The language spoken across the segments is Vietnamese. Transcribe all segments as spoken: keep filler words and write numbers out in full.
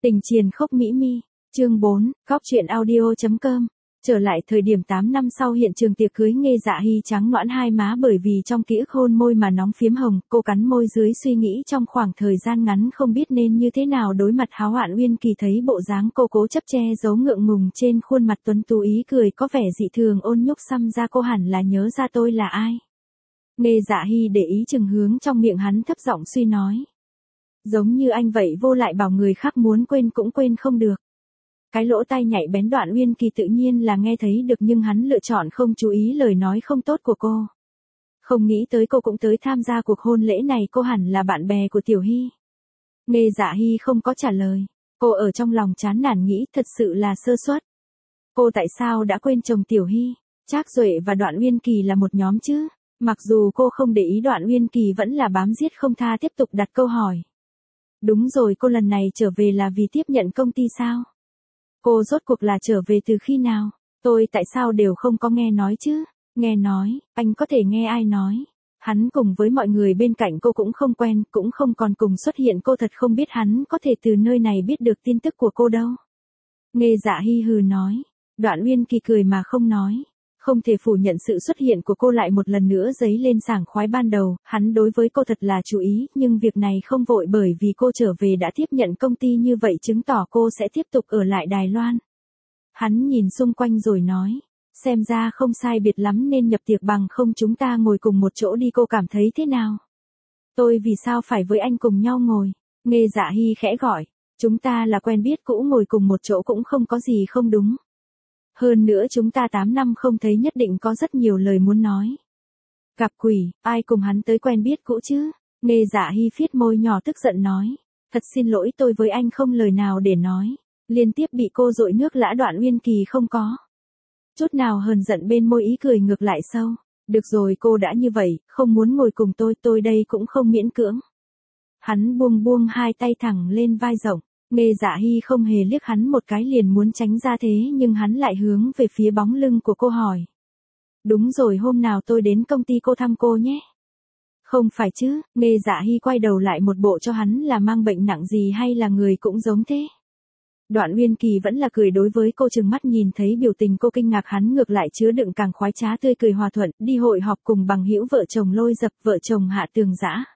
Tình triền khốc mỹ mi, chương bốn, góc truyện audio.com. Trở lại thời điểm tám năm sau hiện trường tiệc cưới, Nghê Dạ Hy trắng nõn hai má bởi vì trong ký ức hôn môi mà nóng phiếm hồng, cô cắn môi dưới suy nghĩ trong khoảng thời gian ngắn không biết nên như thế nào đối mặt háo hoạn. Uyên Kỳ thấy bộ dáng cô cố chấp che giấu ngượng ngùng trên khuôn mặt tuấn tú, ý cười có vẻ dị thường ôn nhúc, xăm ra cô hẳn là nhớ ra tôi là ai. Nghê Dạ Hy để ý chừng hướng trong miệng hắn, thấp giọng suy nói. Giống như anh vậy, vô lại bảo người khác muốn quên cũng quên không được. Cái lỗ tai nhạy bén Đoạn Uyên Kỳ tự nhiên là nghe thấy được, nhưng hắn lựa chọn không chú ý lời nói không tốt của cô. Không nghĩ tới cô cũng tới tham gia cuộc hôn lễ này, cô hẳn là bạn bè của Tiểu Hy. Nghê Dạ Hy không có trả lời. Cô ở trong lòng chán nản nghĩ thật sự là sơ suất. Cô tại sao đã quên chồng Tiểu Hy? Trác Duệ và Đoạn Uyên Kỳ là một nhóm chứ? Mặc dù cô không để ý, Đoạn Uyên Kỳ vẫn là bám giết không tha tiếp tục đặt câu hỏi. Đúng rồi, cô lần này trở về là vì tiếp nhận công ty sao? Cô rốt cuộc là trở về từ khi nào? Tôi tại sao đều không có nghe nói chứ? Nghe nói, anh có thể nghe ai nói? Hắn cùng với mọi người bên cạnh cô cũng không quen, cũng không còn cùng xuất hiện, cô thật không biết hắn có thể từ nơi này biết được tin tức của cô đâu. Nghê Dạ Hy hừ nói. Đoạn Uyên Kỳ cười mà không nói. Không thể phủ nhận sự xuất hiện của cô lại một lần nữa dấy lên sảng khoái ban đầu, hắn đối với cô thật là chú ý, nhưng việc này không vội bởi vì cô trở về đã tiếp nhận công ty như vậy chứng tỏ cô sẽ tiếp tục ở lại Đài Loan. Hắn nhìn xung quanh rồi nói, xem ra không sai biệt lắm nên nhập tiệc, bằng không chúng ta ngồi cùng một chỗ đi, cô cảm thấy thế nào? Tôi vì sao phải với anh cùng nhau ngồi? Nghê Dạ Hy khẽ gọi, chúng ta là quen biết cũ, ngồi cùng một chỗ cũng không có gì không đúng. Hơn nữa chúng ta tám năm không thấy, nhất định có rất nhiều lời muốn nói. Gặp quỷ, ai cùng hắn tới quen biết cũ chứ? Nghê Dạ Hy phiết môi nhỏ tức giận nói. Thật xin lỗi, tôi với anh không lời nào để nói. Liên tiếp bị cô dội nước lã. Đoạn Uyên Kỳ không có chút nào hờn giận, bên môi ý cười ngược lại sâu. Được rồi, cô đã như vậy, không muốn ngồi cùng tôi, tôi đây cũng không miễn cưỡng. Hắn buông buông hai tay thẳng lên vai rộng. Nghê Dạ Hy không hề liếc hắn một cái, liền muốn tránh ra, thế nhưng hắn lại hướng về phía bóng lưng của cô hỏi. Đúng rồi, hôm nào tôi đến công ty cô thăm cô nhé. Không phải chứ? Nghê Dạ Hy quay đầu lại, một bộ cho hắn là mang bệnh nặng gì hay là người cũng giống thế. Đoạn Uyên Kỳ vẫn là cười đối với cô, chừng mắt nhìn thấy biểu tình cô kinh ngạc, hắn ngược lại chứa đựng càng khoái trá, tươi cười hòa thuận. Đi hội họp cùng bằng hữu, vợ chồng Lôi Dập, vợ chồng Hạ Tường Dã.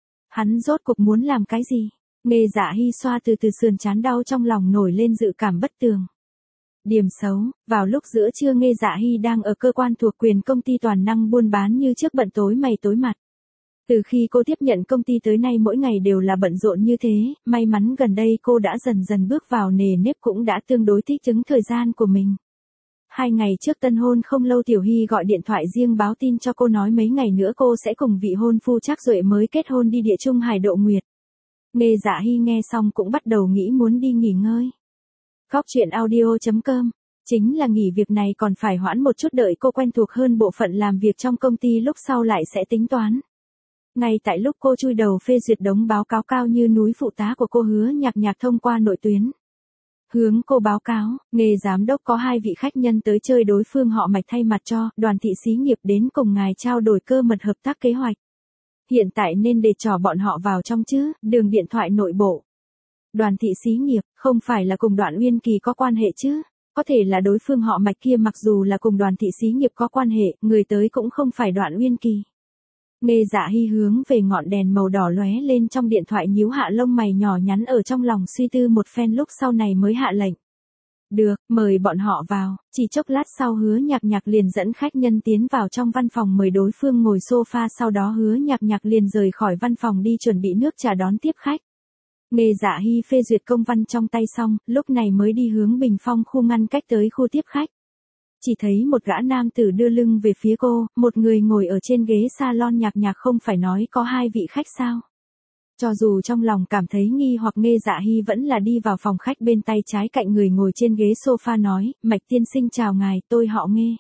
Hắn rốt cuộc muốn làm cái gì? Nghê Dạ Hy xoa từ từ sườn trán đau, trong lòng nổi lên dự cảm bất tường. Điểm xấu, vào lúc giữa trưa Nghê Dạ Hy đang ở cơ quan thuộc quyền công ty toàn năng buôn bán như trước, bận tối mày tối mặt. Từ khi cô tiếp nhận công ty tới nay mỗi ngày đều là bận rộn như thế, may mắn gần đây cô đã dần dần bước vào nề nếp, cũng đã tương đối thích ứng thời gian của mình. Hai ngày trước tân hôn không lâu, Tiểu Hy gọi điện thoại riêng báo tin cho cô, nói mấy ngày nữa cô sẽ cùng vị hôn phu Trác Duệ mới kết hôn đi địa Trung Hải Độ Nguyệt. Nghê Dạ Hy nghe xong cũng bắt đầu nghĩ muốn đi nghỉ ngơi. Góc truyện audio.com. Chính là nghỉ việc này còn phải hoãn một chút, đợi cô quen thuộc hơn bộ phận làm việc trong công ty, lúc sau lại sẽ tính toán. Ngay tại lúc cô chui đầu phê duyệt đống báo cáo cao như núi, phụ tá của cô Hứa Nhạc Nhạc thông qua nội tuyến. Hướng cô báo cáo, Nghê giám đốc có hai vị khách nhân tới chơi, đối phương họ Mạch thay mặt cho Đoàn thị xí nghiệp đến cùng ngài trao đổi cơ mật hợp tác kế hoạch. Hiện tại nên để trò bọn họ vào trong chứ? Đường điện thoại nội bộ. Đoàn thị xí nghiệp, không phải là cùng Đoạn Uyên Kỳ có quan hệ chứ? Có thể là đối phương họ Mạch kia, mặc dù là cùng Đoàn thị xí nghiệp có quan hệ, người tới cũng không phải Đoạn Uyên Kỳ. Nghê Dạ Hy hướng về ngọn đèn màu đỏ lóe lên trong điện thoại, nhíu hạ lông mày nhỏ nhắn, ở trong lòng suy tư một phen, lúc sau này mới hạ lệnh. Được, mời bọn họ vào. Chỉ chốc lát sau Hứa Nhạc Nhạc liền dẫn khách nhân tiến vào trong văn phòng, mời đối phương ngồi sofa, sau đó Hứa Nhạc Nhạc liền rời khỏi văn phòng đi chuẩn bị nước trà đón tiếp khách. Nghê Dạ Hy phê duyệt công văn trong tay xong, lúc này mới đi hướng bình phong khu ngăn cách tới khu tiếp khách. Chỉ thấy một gã nam tử đưa lưng về phía cô, một người ngồi ở trên ghế salon. Nhạc Nhạc không phải nói có hai vị khách sao? Cho dù trong lòng cảm thấy nghi hoặc, Nghê Dạ Hy vẫn là đi vào phòng khách, bên tay trái cạnh người ngồi trên ghế sofa nói, Mạch tiên sinh chào ngài, tôi họ Nghê.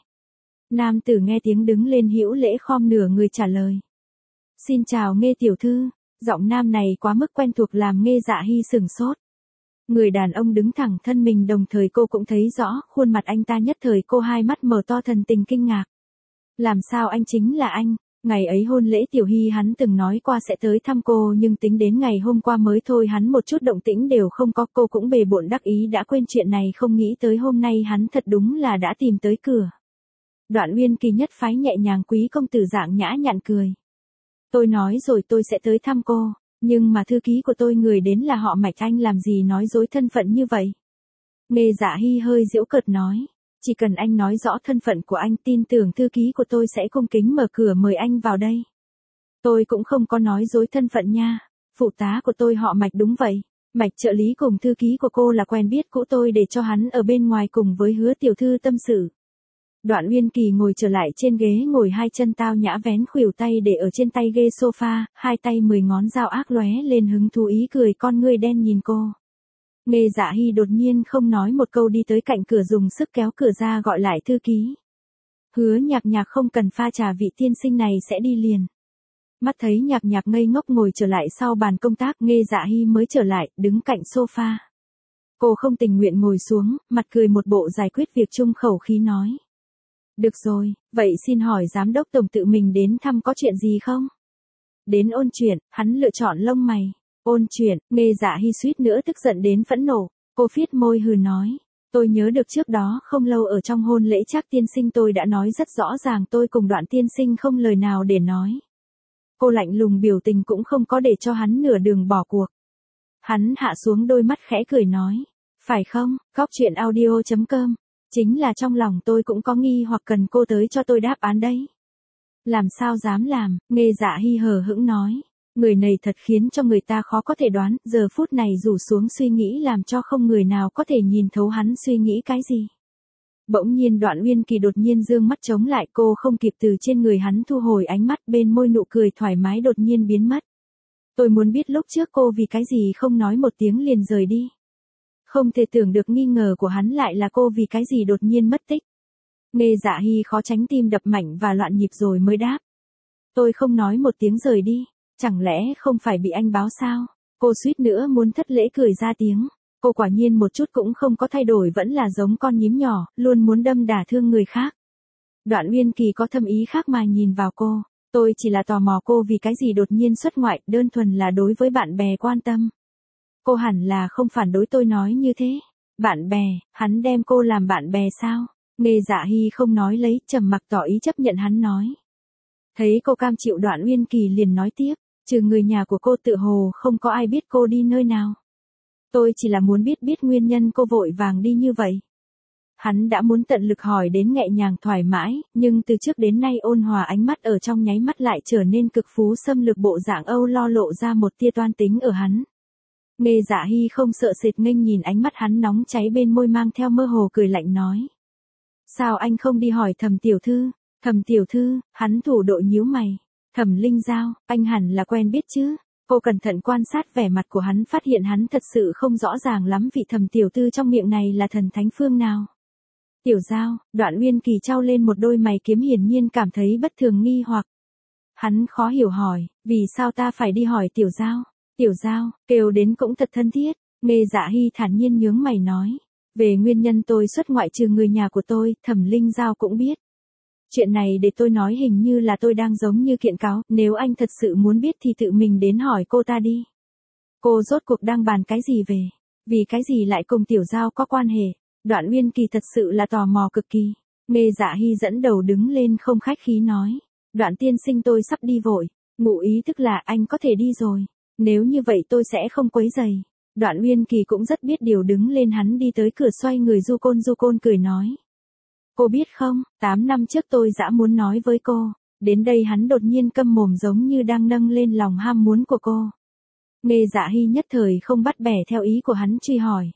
Nam tử nghe tiếng đứng lên, hữu lễ khom nửa người trả lời. Xin chào Nghê tiểu thư. Giọng nam này quá mức quen thuộc làm Nghê Dạ Hy sửng sốt. Người đàn ông đứng thẳng thân mình, đồng thời cô cũng thấy rõ khuôn mặt anh ta, nhất thời cô hai mắt mở to, thần tình kinh ngạc. Làm sao anh chính là anh? Ngày ấy hôn lễ Tiểu Hy hắn từng nói qua sẽ tới thăm cô nhưng tính đến ngày hôm qua mới thôi hắn một chút động tĩnh đều không có, cô cũng bề bộn đắc ý đã quên chuyện này không nghĩ tới hôm nay hắn thật đúng là đã tìm tới cửa. Đoạn Uyên Kỳ nhất phái nhẹ nhàng quý công tử dạng nhã nhặn cười. Tôi nói rồi tôi sẽ tới thăm cô, nhưng mà thư ký của tôi người đến là họ Mạch, anh làm gì nói dối thân phận như vậy? Nghe Dạ Hy hơi giễu cợt nói. Chỉ cần anh nói rõ thân phận của anh tin tưởng thư ký của tôi sẽ cung kính mở cửa mời anh vào đây. Tôi cũng không có nói dối thân phận nha. Phụ tá của tôi họ Mạch đúng vậy. Mạch trợ lý cùng thư ký của cô là quen biết cũ tôi để cho hắn ở bên ngoài cùng với Hứa tiểu thư tâm sự. Đoạn Uyên Kỳ ngồi trở lại trên ghế ngồi hai chân tao nhã vén khuỷu tay để ở trên tay ghế sofa, hai tay mười ngón dao ác lóe lên hứng thú ý cười con ngươi đen nhìn cô. Nghe Dạ Hy đột nhiên không nói một câu đi tới cạnh cửa dùng sức kéo cửa ra gọi lại thư ký. Hứa Nhạc Nhạc không cần pha trà vị tiên sinh này sẽ đi liền. Mắt thấy Nhạc Nhạc ngây ngốc ngồi trở lại sau bàn công tác Nghe Dạ Hy mới trở lại, đứng cạnh sofa. Cô không tình nguyện ngồi xuống, mặt cười một bộ giải quyết việc chung khẩu khí nói. Được rồi, vậy xin hỏi giám đốc tổng tự mình đến thăm có chuyện gì không? Đến ôn chuyện, hắn lựa chọn lông mày. Ôn chuyện, Nghe Dạ Hy suýt nữa tức giận đến phẫn nộ, cô phiết môi hừ nói. Tôi nhớ được trước đó không lâu ở trong hôn lễ Trác tiên sinh tôi đã nói rất rõ ràng tôi cùng Đoạn tiên sinh không lời nào để nói. Cô lạnh lùng biểu tình cũng không có để cho hắn nửa đường bỏ cuộc. Hắn hạ xuống đôi mắt khẽ cười nói. Phải không, Cóc Truyện Audio chấm com. Chính là trong lòng tôi cũng có nghi hoặc cần cô tới cho tôi đáp án đấy. Làm sao dám làm, Nghe Dạ Hy hờ hững nói. Người này thật khiến cho người ta khó có thể đoán, giờ phút này rủ xuống suy nghĩ làm cho không người nào có thể nhìn thấu hắn suy nghĩ cái gì. Bỗng nhiên Đoạn Uyên Kỳ đột nhiên dương mắt chống lại cô không kịp từ trên người hắn thu hồi ánh mắt bên môi nụ cười thoải mái đột nhiên biến mất. Tôi muốn biết lúc trước cô vì cái gì không nói một tiếng liền rời đi. Không thể tưởng được nghi ngờ của hắn lại là cô vì cái gì đột nhiên mất tích. Nghe Dạ Hy khó tránh tim đập mạnh và loạn nhịp rồi mới đáp. Tôi không nói một tiếng rời đi. Chẳng lẽ không phải bị anh báo sao? Cô suýt nữa muốn thất lễ cười ra tiếng. Cô quả nhiên một chút cũng không có thay đổi vẫn là giống con nhím nhỏ, luôn muốn đâm đả thương người khác. Đoạn Uyên Kỳ có thâm ý khác mà nhìn vào cô. Tôi chỉ là tò mò cô vì cái gì đột nhiên xuất ngoại, đơn thuần là đối với bạn bè quan tâm. Cô hẳn là không phản đối tôi nói như thế. Bạn bè, hắn đem cô làm bạn bè sao? Nghe Dạ Hy không nói lấy, trầm mặc tỏ ý chấp nhận hắn nói. Thấy cô cam chịu Đoạn Uyên Kỳ liền nói tiếp. Trừ người nhà của cô tự hồ không có ai biết cô đi nơi nào. Tôi chỉ là muốn biết biết nguyên nhân cô vội vàng đi như vậy. Hắn đã muốn tận lực hỏi đến nhẹ nhàng thoải mái, nhưng từ trước đến nay ôn hòa ánh mắt ở trong nháy mắt lại trở nên cực phú xâm lược bộ dạng âu lo lộ ra một tia toan tính ở hắn. Nghe Dạ Hy không sợ sệt nghênh nhìn ánh mắt hắn nóng cháy bên môi mang theo mơ hồ cười lạnh nói. Sao anh không đi hỏi Thẩm tiểu thư? Thẩm tiểu thư, hắn thủ độ nhíu mày. Thẩm Linh Giao, anh hẳn là quen biết chứ? Cô cẩn thận quan sát vẻ mặt của hắn phát hiện hắn thật sự không rõ ràng lắm vị Thẩm tiểu thư trong miệng này là thần thánh phương nào. Tiểu Giao, Đoạn Uyên Kỳ trao lên một đôi mày kiếm hiển nhiên cảm thấy bất thường nghi hoặc. Hắn khó hiểu hỏi, vì sao ta phải đi hỏi Tiểu Giao? Tiểu Giao, kêu đến cũng thật thân thiết. Nghe Dạ Hy thản nhiên nhướng mày nói. Về nguyên nhân tôi xuất ngoại trừ người nhà của tôi, Thẩm Linh Giao cũng biết. Chuyện này để tôi nói hình như là tôi đang giống như kiện cáo, nếu anh thật sự muốn biết thì tự mình đến hỏi cô ta đi. Cô rốt cuộc đang bàn cái gì về? Vì cái gì lại cùng Tiểu Giao có quan hệ? Đoạn Uyên Kỳ thật sự là tò mò cực kỳ. Nghe Dạ Hy dẫn đầu đứng lên không khách khí nói. Đoạn tiên sinh tôi sắp đi vội. Ngụ ý tức là anh có thể đi rồi. Nếu như vậy tôi sẽ không quấy rầy. Đoạn Uyên Kỳ cũng rất biết điều đứng lên hắn đi tới cửa xoay người du côn du côn cười nói. Cô biết không, tám năm trước tôi dã muốn nói với cô. Đến đây hắn đột nhiên câm mồm giống như đang nâng lên lòng ham muốn của cô. Nghe Dạ Hy nhất thời không bắt bẻ theo ý của hắn truy hỏi.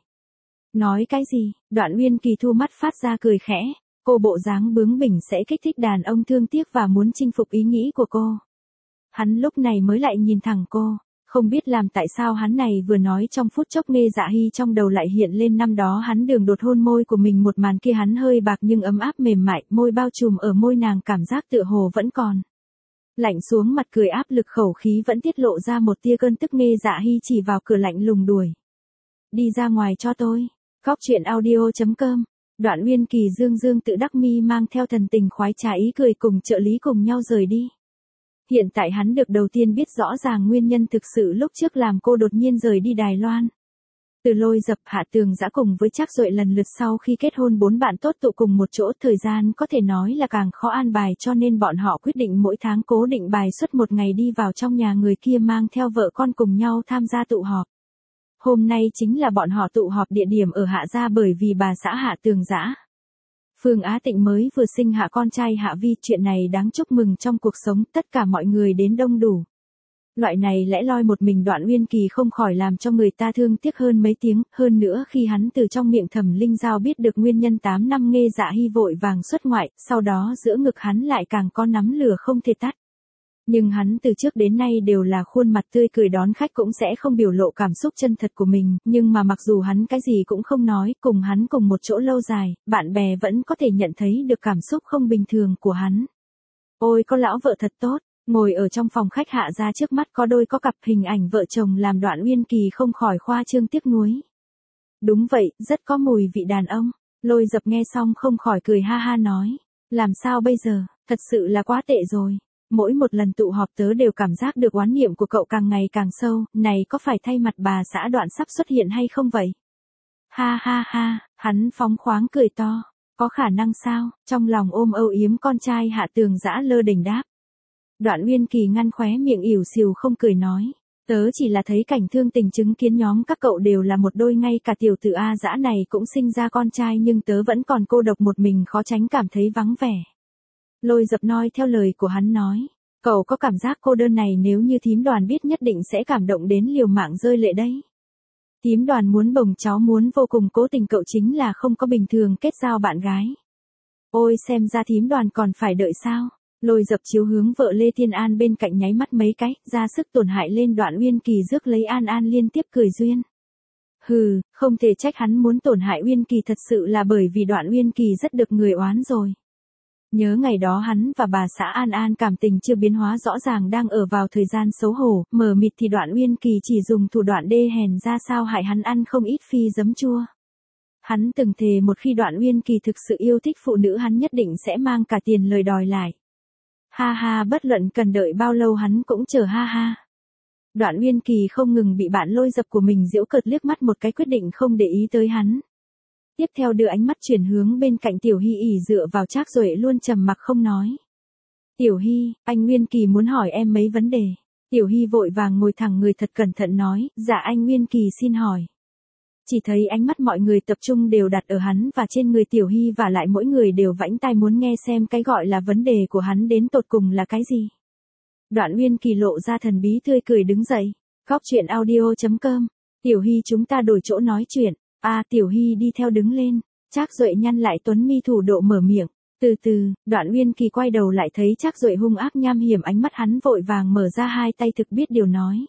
Nói cái gì? Đoạn Uyên Kỳ thu mắt phát ra cười khẽ. Cô bộ dáng bướng bỉnh sẽ kích thích đàn ông thương tiếc và muốn chinh phục ý nghĩ của cô. Hắn lúc này mới lại nhìn thẳng cô. Không biết làm tại sao hắn này vừa nói trong phút chốc Nghe Dạ Hy trong đầu lại hiện lên năm đó hắn đường đột hôn môi của mình một màn kia hắn hơi bạc nhưng ấm áp mềm mại, môi bao trùm ở môi nàng cảm giác tựa hồ vẫn còn. Lạnh xuống mặt cười áp lực khẩu khí vẫn tiết lộ ra một tia cơn tức Nghe Dạ Hy chỉ vào cửa lạnh lùng đuổi. Đi ra ngoài cho tôi. Cóc Truyện Audio chấm com. Đoạn Uyên Kỳ dương dương tự đắc mi mang theo thần tình khoái trá ý cười cùng trợ lý cùng nhau rời đi. Hiện tại hắn được đầu tiên biết rõ ràng nguyên nhân thực sự lúc trước làm cô đột nhiên rời đi Đài Loan. Từ Lôi Dập, Hạ Tường Dã cùng với Trác Duệ lần lượt sau khi kết hôn bốn bạn tốt tụ cùng một chỗ, thời gian có thể nói là càng khó an bài, cho nên bọn họ quyết định mỗi tháng cố định bài xuất một ngày đi vào trong nhà người kia mang theo vợ con cùng nhau tham gia tụ họp. Hôm nay chính là bọn họ tụ họp địa điểm ở Hạ gia bởi vì bà xã Hạ Tường Dã. Phương Á Tịnh mới vừa sinh hạ con trai Hạ Vi, chuyện này đáng chúc mừng trong cuộc sống, tất cả mọi người đến đông đủ. Loại này lẽ loi một mình Đoạn Uyên Kỳ không khỏi làm cho người ta thương tiếc hơn mấy tiếng, hơn nữa khi hắn từ trong miệng Thẩm Linh Giao biết được nguyên nhân tám năm Nghê Dạ Hy vội vàng xuất ngoại, sau đó giữa ngực hắn lại càng có nắm lửa không thể tắt. Nhưng hắn từ trước đến nay đều là khuôn mặt tươi cười đón khách, cũng sẽ không biểu lộ cảm xúc chân thật của mình, nhưng mà mặc dù hắn cái gì cũng không nói, cùng hắn cùng một chỗ lâu dài, bạn bè vẫn có thể nhận thấy được cảm xúc không bình thường của hắn. Ôi có lão vợ thật tốt. Ngồi ở trong phòng khách Hạ gia trước mắt có đôi có cặp hình ảnh vợ chồng làm Đoạn Uyên Kỳ không khỏi khoa trương tiếc nuối. Đúng vậy, rất có mùi vị đàn ông. Lôi Dập nghe xong không khỏi cười ha ha nói. Làm sao bây giờ, thật sự là quá tệ rồi. Mỗi một lần tụ họp tớ đều cảm giác được oán niệm của cậu càng ngày càng sâu, này có phải thay mặt bà xã Đoạn sắp xuất hiện hay không vậy? Ha ha ha, hắn phóng khoáng cười to. Có khả năng sao? Trong lòng ôm âu yếm con trai Hạ Tường Dã lơ đỉnh đáp. Đoạn Uyên Kỳ ngăn khóe miệng ỉu xìu không cười nói. Tớ chỉ là thấy cảnh thương tình chứng kiến nhóm các cậu đều là một đôi, ngay cả tiểu tử A Dã này cũng sinh ra con trai nhưng tớ vẫn còn cô độc một mình, khó tránh cảm thấy vắng vẻ. Lôi Dập noi theo lời của hắn nói. Cậu có cảm giác cô đơn này nếu như thím Đoàn biết nhất định sẽ cảm động đến liều mạng rơi lệ đấy. Thím Đoàn muốn bồng cháu muốn vô cùng cố tình, cậu chính là không có bình thường kết giao bạn gái. Ôi xem ra thím Đoàn còn phải đợi sao. Lôi Dập chiếu hướng vợ Lê Thiên An bên cạnh nháy mắt mấy cái, ra sức tổn hại lên Đoạn Uyên Kỳ, rước lấy An An liên tiếp cười duyên. Hừ, không thể trách hắn muốn tổn hại Uyên Kỳ, thật sự là bởi vì Đoạn Uyên Kỳ rất được người oán rồi. Nhớ ngày đó hắn và bà xã An An cảm tình chưa biến hóa rõ ràng đang ở vào thời gian xấu hổ, mờ mịt thì Đoạn Uyên Kỳ chỉ dùng thủ đoạn đê hèn ra sao hại hắn ăn không ít phi giấm chua. Hắn từng thề một khi Đoạn Uyên Kỳ thực sự yêu thích phụ nữ hắn nhất định sẽ mang cả tiền lời đòi lại. Ha ha, bất luận cần đợi bao lâu hắn cũng chờ ha ha. Đoạn Uyên Kỳ không ngừng bị bạn Lôi Dập của mình giễu cợt, liếc mắt một cái quyết định không để ý tới hắn. Tiếp theo đưa ánh mắt chuyển hướng bên cạnh Tiểu Hy ỉ dựa vào Trác Duệ luôn trầm mặc không nói. Tiểu Hy, anh Uyên Kỳ muốn hỏi em mấy vấn đề. Tiểu Hy vội vàng ngồi thẳng người thật cẩn thận nói, dạ anh Uyên Kỳ xin hỏi. Chỉ thấy ánh mắt mọi người tập trung đều đặt ở hắn và trên người Tiểu Hy, và lại mỗi người đều vãnh tai muốn nghe xem cái gọi là vấn đề của hắn đến tột cùng là cái gì. Đoạn Uyên Kỳ lộ ra thần bí tươi cười đứng dậy. Góc truyện audio chấm com. Tiểu Hy chúng ta đổi chỗ nói chuyện. À Tiểu Hy đi theo đứng lên. Trác Duệ nhăn lại tuấn mi thủ độ mở miệng. Từ từ, Đoạn Uyên Kỳ quay đầu lại thấy Trác Duệ hung ác nham hiểm, ánh mắt hắn vội vàng mở ra hai tay thực biết điều nói.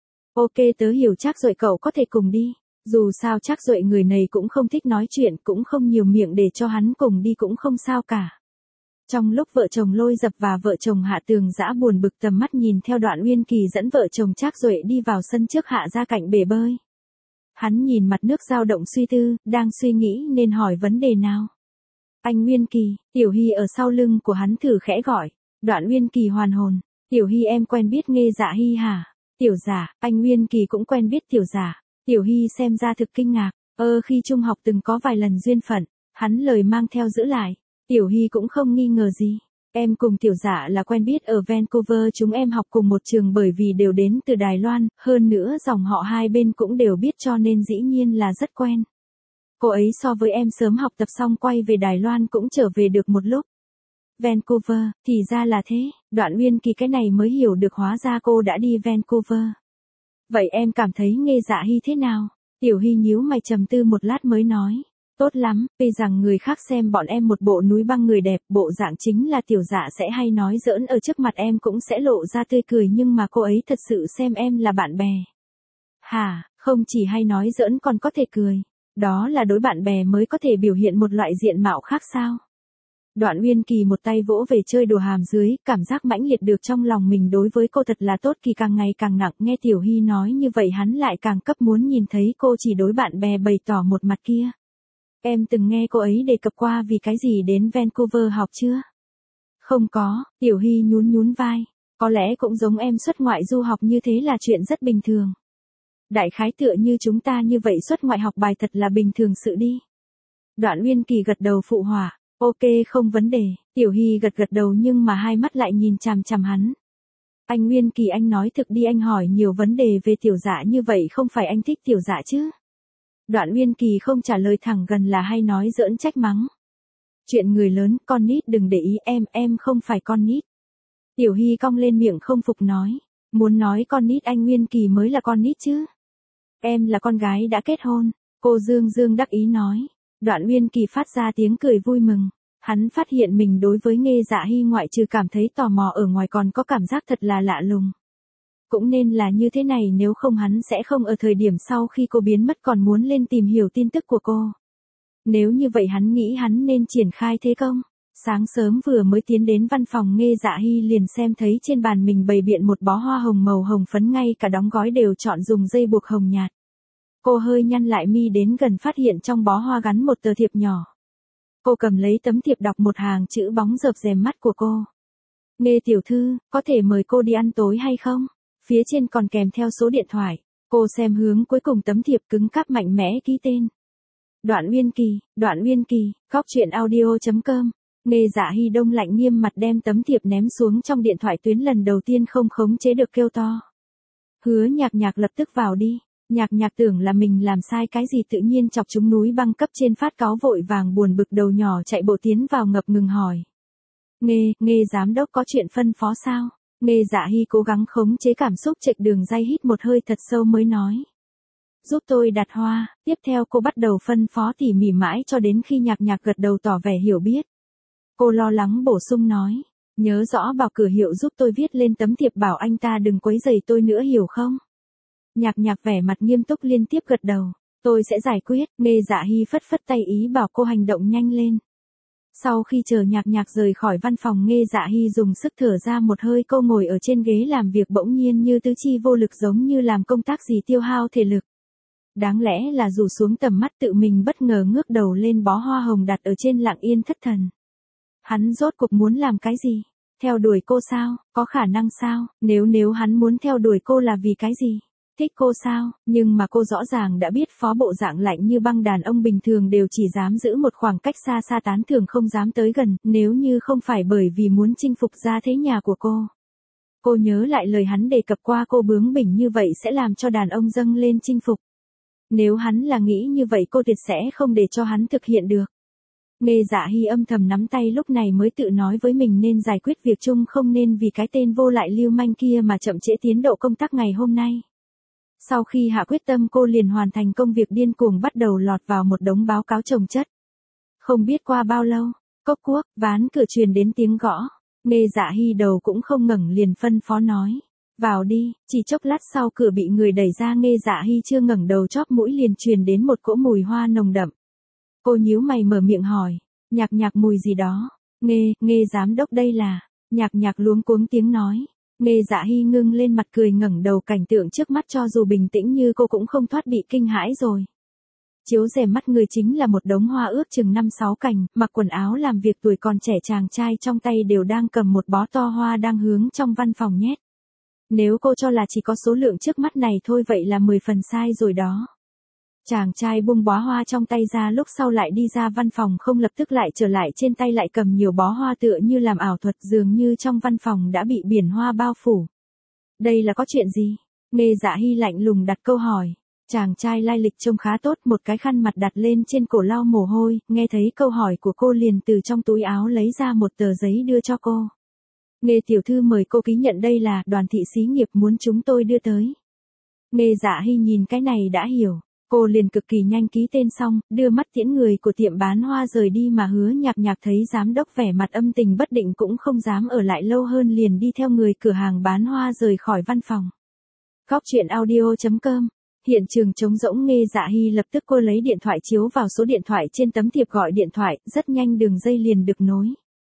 Ok tớ hiểu Trác Duệ, cậu có thể cùng đi. Dù sao Trác Duệ người này cũng không thích nói chuyện, cũng không nhiều miệng, để cho hắn cùng đi cũng không sao cả. Trong lúc vợ chồng Lôi Dập và vợ chồng Hạ Tường Dã buồn bực tầm mắt nhìn theo Đoạn Uyên Kỳ dẫn vợ chồng Trác Duệ đi vào sân trước Hạ ra cạnh bể bơi. Hắn nhìn mặt nước dao động suy tư, đang suy nghĩ nên hỏi vấn đề nào. Anh Uyên Kỳ, Tiểu Hy ở sau lưng của hắn thử khẽ gọi. Đoạn Uyên Kỳ hoàn hồn. Tiểu Hy em quen biết Nghê Dạ Hy hả? Tiểu Giả, anh Uyên Kỳ cũng quen biết Tiểu Giả. Tiểu Hy xem ra thực kinh ngạc. Ơ khi trung học từng có vài lần duyên phận. Hắn lời mang theo giữ lại. Tiểu Hy cũng không nghi ngờ gì. Em cùng Tiểu Giả là quen biết ở Vancouver, chúng em học cùng một trường bởi vì đều đến từ Đài Loan, hơn nữa dòng họ hai bên cũng đều biết cho nên dĩ nhiên là rất quen. Cô ấy so với em sớm học tập xong quay về Đài Loan cũng trở về được một lúc. Vancouver, thì ra là thế. Đoạn Uyên Kỳ cái này mới hiểu được hóa ra cô đã đi Vancouver. Vậy em cảm thấy Nghê Dạ Hy thế nào? Tiểu Hy nhíu mày trầm tư một lát mới nói. Tốt lắm, vì rằng người khác xem bọn em một bộ núi băng người đẹp, bộ dạng chính là Tiểu Dạ sẽ hay nói giỡn, ở trước mặt em cũng sẽ lộ ra tươi cười, nhưng mà cô ấy thật sự xem em là bạn bè. Hả, không chỉ hay nói giỡn còn có thể cười. Đó là đối bạn bè mới có thể biểu hiện một loại diện mạo khác sao? Đoạn Uyên Kỳ một tay vỗ về chơi đồ hàm dưới, cảm giác mãnh liệt được trong lòng mình đối với cô thật là tốt kỳ càng ngày càng nặng, nghe Tiểu Hy nói như vậy hắn lại càng cấp muốn nhìn thấy cô chỉ đối bạn bè bày tỏ một mặt kia. Em từng nghe cô ấy đề cập qua vì cái gì đến Vancouver học chưa? Không có, Tiểu Hy nhún nhún vai. Có lẽ cũng giống em xuất ngoại du học như thế là chuyện rất bình thường. Đại khái tựa như chúng ta như vậy xuất ngoại học bài thật là bình thường sự đi. Đoạn Uyên Kỳ gật đầu phụ họa, ok không vấn đề, Tiểu Hy gật gật đầu nhưng mà hai mắt lại nhìn chằm chằm hắn. Anh Uyên Kỳ anh nói thực đi, anh hỏi nhiều vấn đề về Tiểu Dạ như vậy không phải anh thích Tiểu Dạ chứ? Đoạn Uyên Kỳ không trả lời thẳng gần là hay nói giỡn trách mắng. Chuyện người lớn, con nít đừng để ý em, em không phải con nít. Tiểu Hy cong lên miệng không phục nói, muốn nói con nít anh Uyên Kỳ mới là con nít chứ. Em là con gái đã kết hôn, cô Dương Dương đắc ý nói. Đoạn Uyên Kỳ phát ra tiếng cười vui mừng, hắn phát hiện mình đối với Nghê Dạ Hy ngoại trừ cảm thấy tò mò ở ngoài còn có cảm giác thật là lạ lùng. Cũng nên là như thế này nếu không hắn sẽ không ở thời điểm sau khi cô biến mất còn muốn lên tìm hiểu tin tức của cô. Nếu như vậy hắn nghĩ hắn nên triển khai thế công. Sáng sớm vừa mới tiến đến văn phòng Nghê Dạ Hy liền xem thấy trên bàn mình bày biện một bó hoa hồng màu hồng phấn, ngay cả đóng gói đều chọn dùng dây buộc hồng nhạt. Cô hơi nhăn lại mi đến gần phát hiện trong bó hoa gắn một tờ thiệp nhỏ. Cô cầm lấy tấm thiệp đọc một hàng chữ bóng rợp rèm mắt của cô. Nghê tiểu thư, có thể mời cô đi ăn tối hay không? Phía trên còn kèm theo số điện thoại. Cô xem hướng cuối cùng tấm thiệp cứng cáp mạnh mẽ ký tên. Đoạn Uyên Kỳ, Đoạn Uyên Kỳ, Cóc Truyện Audio chấm com. Nghê Dạ Hy đông lạnh nghiêm mặt đem tấm thiệp ném xuống trong điện thoại tuyến, lần đầu tiên không khống chế được kêu to. Hứa Nhạc Nhạc lập tức vào đi. Nhạc Nhạc tưởng là mình làm sai cái gì tự nhiên chọc trúng núi băng cấp trên, phát cáu vội vàng buồn bực đầu nhỏ chạy bộ tiến vào ngập ngừng hỏi. Nghê, Nghê giám đốc có chuyện phân phó sao? Nghê Dạ Hy cố gắng khống chế cảm xúc chệch đường dây, hít một hơi thật sâu mới nói. Giúp tôi đặt hoa, tiếp theo cô bắt đầu phân phó tỉ mỉ mãi cho đến khi Nhạc Nhạc gật đầu tỏ vẻ hiểu biết. Cô lo lắng bổ sung nói, nhớ rõ bảo cửa hiệu giúp tôi viết lên tấm thiệp bảo anh ta đừng quấy rầy tôi nữa hiểu không? Nhạc Nhạc vẻ mặt nghiêm túc liên tiếp gật đầu, tôi sẽ giải quyết. Nghê Dạ Hy phất phất tay ý bảo cô hành động nhanh lên. Sau khi chờ Nhạc Nhạc rời khỏi văn phòng, Nghê Dạ Hy dùng sức thở ra một hơi, cô ngồi ở trên ghế làm việc bỗng nhiên như tứ chi vô lực, giống như làm công tác gì tiêu hao thể lực. Đáng lẽ là rủ xuống tầm mắt, tự mình bất ngờ ngước đầu lên bó hoa hồng đặt ở trên, lặng yên thất thần. Hắn rốt cuộc muốn làm cái gì? Theo đuổi cô sao? Có khả năng sao? Nếu nếu hắn muốn theo đuổi cô là vì cái gì? Thích cô sao? Nhưng mà cô rõ ràng đã biết phó bộ dạng lạnh như băng đàn ông bình thường đều chỉ dám giữ một khoảng cách xa xa tán thưởng, không dám tới gần, nếu như không phải bởi vì muốn chinh phục gia thế nhà của cô. Cô nhớ lại lời hắn đề cập qua, cô bướng bỉnh như vậy sẽ làm cho đàn ông dâng lên chinh phục. Nếu hắn là nghĩ như vậy cô tuyệt sẽ không để cho hắn thực hiện được. Nghê Dạ Hy âm thầm nắm tay, lúc này mới tự nói với mình nên giải quyết việc chung, không nên vì cái tên vô lại lưu manh kia mà chậm trễ tiến độ công tác ngày hôm nay. Sau khi hạ quyết tâm, cô liền hoàn thành công việc, điên cuồng bắt đầu lọt vào một đống báo cáo chồng chất. Không biết qua bao lâu, cốc cuốc, ván cửa truyền đến tiếng gõ. Nghê Dạ Hy đầu cũng không ngẩng liền phân phó nói. Vào đi. Chỉ chốc lát sau cửa bị người đẩy ra, Nghê Dạ Hy chưa ngẩng đầu chóp mũi liền truyền đến một cỗ mùi hoa nồng đậm. Cô nhíu mày mở miệng hỏi. Nhạc Nhạc, mùi gì đó? Nghê, Nghê giám đốc đây là. Nhạc Nhạc luống cuống tiếng nói. Nghê Dạ Hy ngưng lên mặt cười ngẩng đầu, cảnh tượng trước mắt cho dù bình tĩnh như cô cũng không thoát bị kinh hãi rồi. Chiếu rèm mắt người chính là một đống hoa ước chừng năm sáu cành, mặc quần áo làm việc, tuổi còn trẻ chàng trai trong tay đều đang cầm một bó to hoa đang hướng trong văn phòng nhét. Nếu cô cho là chỉ có số lượng trước mắt này thôi vậy là mười phần sai rồi đó. Chàng trai buông bó hoa trong tay ra, lúc sau lại đi ra văn phòng, không lập tức lại trở lại, trên tay lại cầm nhiều bó hoa tựa như làm ảo thuật, dường như trong văn phòng đã bị biển hoa bao phủ. Đây là có chuyện gì? Nghê Dạ Hy lạnh lùng đặt câu hỏi. Chàng trai lai lịch trông khá tốt, một cái khăn mặt đặt lên trên cổ lau mồ hôi, nghe thấy câu hỏi của cô liền từ trong túi áo lấy ra một tờ giấy đưa cho cô. Nghê tiểu thư mời cô ký nhận, đây là đoàn thị xí nghiệp muốn chúng tôi đưa tới. Nghê Dạ Hy nhìn cái này đã hiểu. Cô liền cực kỳ nhanh ký tên xong, đưa mắt tiễn người của tiệm bán hoa rời đi, mà Hứa Nhạc Nhạc thấy giám đốc vẻ mặt âm tình bất định cũng không dám ở lại lâu hơn, liền đi theo người cửa hàng bán hoa rời khỏi văn phòng. Cóc Truyện Audio chấm com. Hiện trường trống rỗng, Nghê Dạ Hy lập tức cô lấy điện thoại chiếu vào số điện thoại trên tấm thiệp gọi điện thoại, rất nhanh đường dây liền được nối.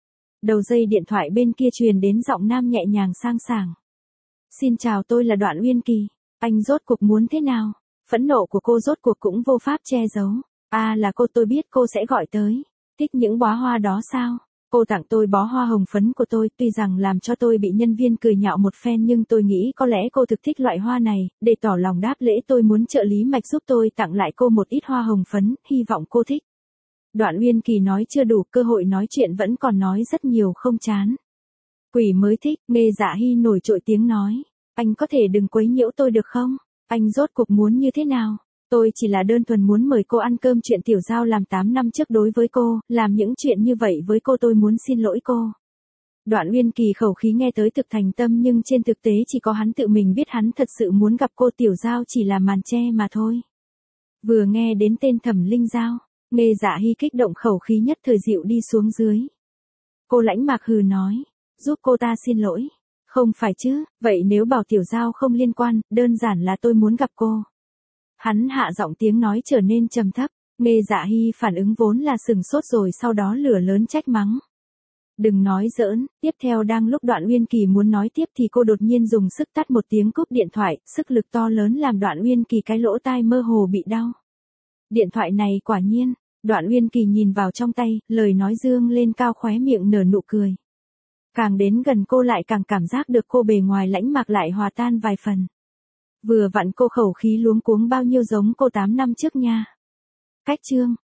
Đầu dây điện thoại bên kia truyền đến giọng nam nhẹ nhàng sang sảng. Xin chào, tôi là Đoạn Uyên Kỳ, anh rốt cuộc muốn thế nào? Phẫn nộ của cô rốt cuộc cũng vô pháp che giấu. À là cô, tôi biết cô sẽ gọi tới. Thích những bó hoa đó sao? Cô tặng tôi bó hoa hồng phấn của tôi, tuy rằng làm cho tôi bị nhân viên cười nhạo một phen nhưng tôi nghĩ có lẽ cô thực thích loại hoa này, để tỏ lòng đáp lễ tôi muốn trợ lý Mạch giúp tôi tặng lại cô một ít hoa hồng phấn, hy vọng cô thích. Đoạn Uyên Kỳ nói chưa đủ, cơ hội nói chuyện vẫn còn nói rất nhiều không chán. Quỷ mới thích, Nghe Dạ Hy nổi trội tiếng nói. Anh có thể đừng quấy nhiễu tôi được không? Anh rốt cuộc muốn như thế nào? Tôi chỉ là đơn thuần muốn mời cô ăn cơm, chuyện Tiểu Giao làm tám năm trước đối với cô, làm những chuyện như vậy với cô tôi muốn xin lỗi cô. Đoạn Uyên Kỳ khẩu khí nghe tới thực thành tâm nhưng trên thực tế chỉ có hắn tự mình biết hắn thật sự muốn gặp cô, Tiểu Giao chỉ là màn che mà thôi. Vừa nghe đến tên Thẩm Linh Giao, Nghe Dạ Hy kích động, khẩu khí nhất thời dịu đi xuống dưới. Cô lãnh mạc hừ nói, giúp cô ta xin lỗi. Không phải chứ, vậy nếu bảo Tiểu Giao không liên quan, đơn giản là tôi muốn gặp cô. Hắn hạ giọng, tiếng nói trở nên trầm thấp. Nghe Dạ Hy phản ứng vốn là sừng sốt rồi sau đó lửa lớn trách mắng. Đừng nói giỡn. Tiếp theo đang lúc Đoạn Uyên Kỳ muốn nói tiếp thì cô đột nhiên dùng sức tắt một tiếng cúp điện thoại, sức lực to lớn làm Đoạn Uyên Kỳ cái lỗ tai mơ hồ bị đau. Điện thoại này quả nhiên. Đoạn Uyên Kỳ nhìn vào trong tay, lời nói dương lên cao, khóe miệng nở nụ cười. Càng đến gần cô lại càng cảm giác được cô bề ngoài lãnh mạc lại hòa tan vài phần. Vừa vặn cô khẩu khí luống cuống bao nhiêu giống cô tám năm trước nha. Cách chương